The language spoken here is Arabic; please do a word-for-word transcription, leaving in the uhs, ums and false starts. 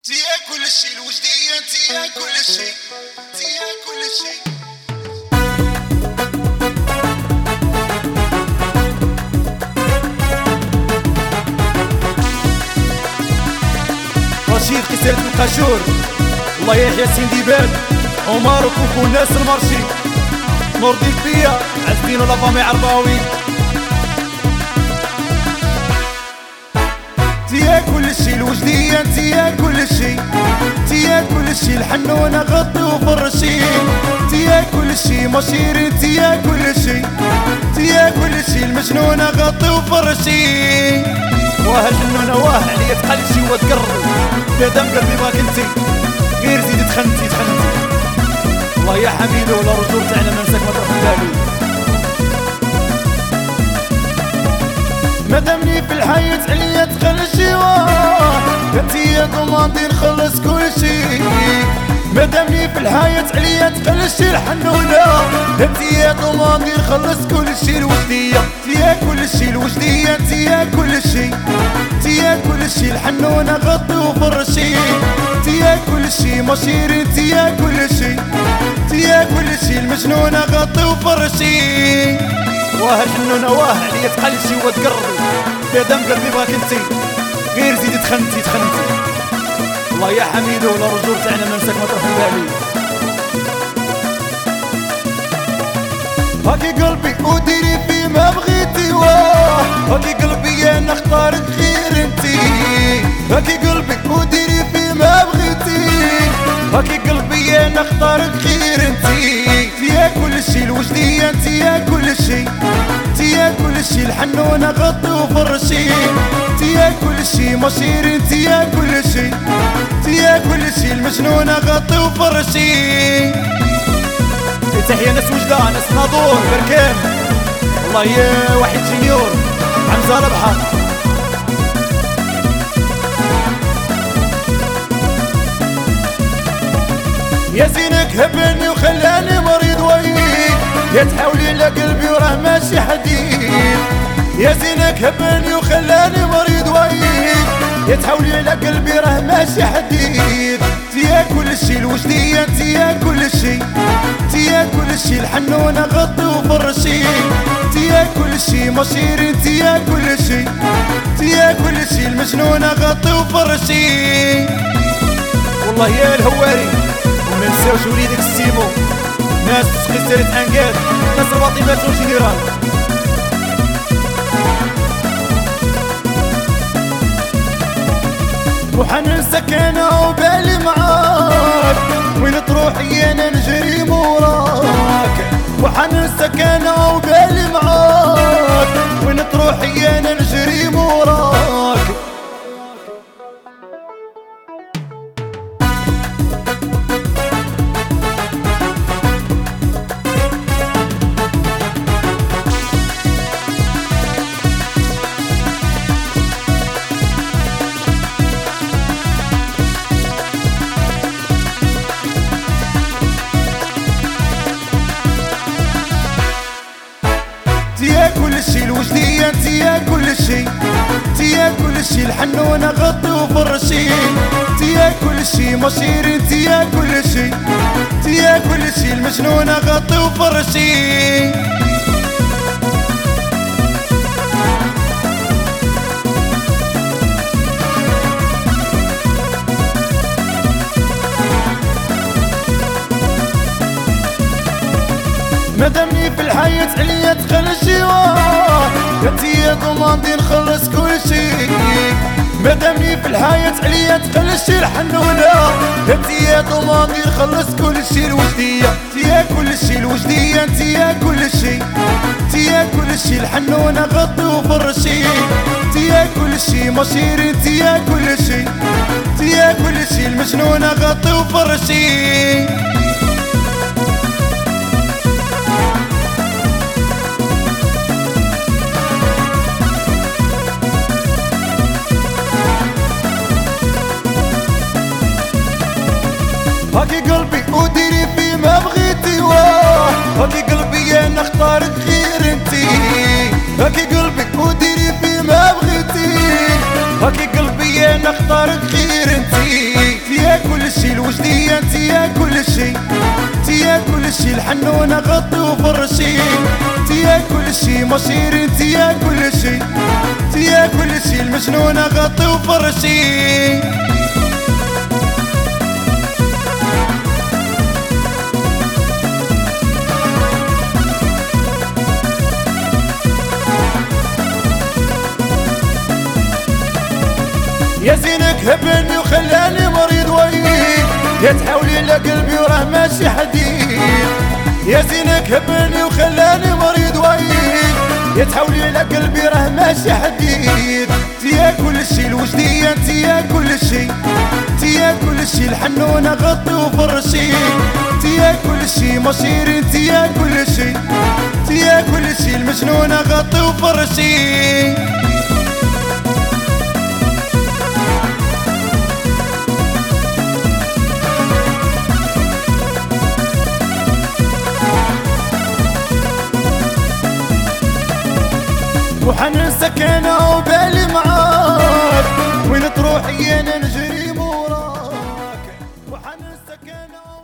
تيا كل شيء الوجدية تيا كل شيء تيا كل شيء رشيد قسالة القاشور، الله يحيى سيدي بال عمر وكوكو ناس المرشي نور ديك بيا عزدين ولا فامي عرباوي. تيا كل شي الوجدية تيا كل شي تيا كل شي الحنونة غطي وفرشي تيا كل شي مشيرين تيا كل شي تيا كل شي المجنونة غطي وفرشي. واه الجنونة واه عليا تقلشي وتقربي بيدم قلبي ما كنتي غير زيدي تخنتي تخنتي. الله يا حميدو ولا رجوع تاعنا ما نساك ما تروح بالي. مدامني في الحياة عليا تخلشي واه انتي يا ضمانتي نخلص كل شي. مدامني في الحياة عليا تخلشي الحنونة انتي يا ضمانتي نخلص كل شي. الوجدية تيا كل شي الوجدية تيا كل شي تيا كل شي الحنونة غطي وفرشي تيا كل شي مشيرين تيا كل شي تيا كل شي المجنونة غطي وفرشي. واه الجنونة واه عليا تقلشي وتقربي بيدم قلبي بغاك انتي غير زيدي تخنتي تخنتي. الله يا حميدو ولا رجوع تاعنا ما نساك ما تروح بالي. هاكي قلبي وديري في ما بغيتي واه هاكي قلبي انا اختارك غير انتي هاكي قلبي وديري في ما بغيتي هاكي قلبي انا اختارك غير انتي. تيا كل شي الوجدية تيا كل شي تيا كل شي الحنونة غطي وفرشي تيا كل شي مشيرين تيا كل شي تيا كل شي المجنونة غطي وفرشي. تحية ناس وجدة ناس ناظور بركان والله يا واحد جينيور حمزة البحر. يا زينك هبني وخلاني مريض ويك يا تحاولي على قلبي وراه ماشي حديد. يا زينك هبني وخلاني مريض ويك يا تحاولي على قلبي راه ماشي حديد. تيا كل شي الوجدية تيا كل شي تيا كل شي الحنونة غطي وفرشي تيا كل شي مشيرين تيا كل شي تيا كل شي المجنونة غطي وفرشي. والله يا الهواري وما نساوش وليدك السيمو ناس تشقي سيرة انقاد ناس الفاطمات والجنرال. وحننساك انا وبالي معاك وين تروحي انا نجري موراك. وحننساك انا وبالي معاك وين تروحي انا نجري موراك. تيا كل شي الوجدية تيا كل شي تيا كل شي الحنونة غطي وفرشي تيا كل شي مشيرين تيا كل شي تيا كل شي المجنونة غطي وفرشي. مدامني في الحياة عليا تخلشي واه انتي يا ضمانتي نخلص كل شي. مدامني في الحياة عليا تخلشي الحنونة انتي يا ضمانتي نخلص كل شي. الوجدية تيا كل شي الوجدية تيا كل شي تيا كل شي الحنونة غطي وفرشي تيا كل شي مشيرين تيا كل شي تيا كل شي المجنونة غطي وفرشي. هاكي قلبي وديري في ما بغيتي واه هاكي قلبي انا اختارك غير انتي هاكي قلبي وديري في ما بغيتي هاكي قلبي انا اختارك غير انتي. الوجدية انتيا كل شي، انتيا كل شي الحنونة غطي وفرشي، انتيا كل شي مصيري، انتيا كل شي، انتيا كل شي المجنونة غطي وفرشي. يا زينك هبني وخلاني مريض ويك، يا تحاولي لقلبي وراه ماشي حديد. يا زينك هبني وخلاني مريض ويك، يا تحاولي لقلبي راه ماشي حديد. انتيا كل شي الوجدية، انتيا كل شي، انتيا كل شي الحنونة غطي وفرشي، انتيا كل شي مصيري، انتيا كل شي، انتيا كل شي المجنونة غطي وفرشي. وحننساك انا وبالي معاك، وين تروح انا نجري موراك. وحننساك انا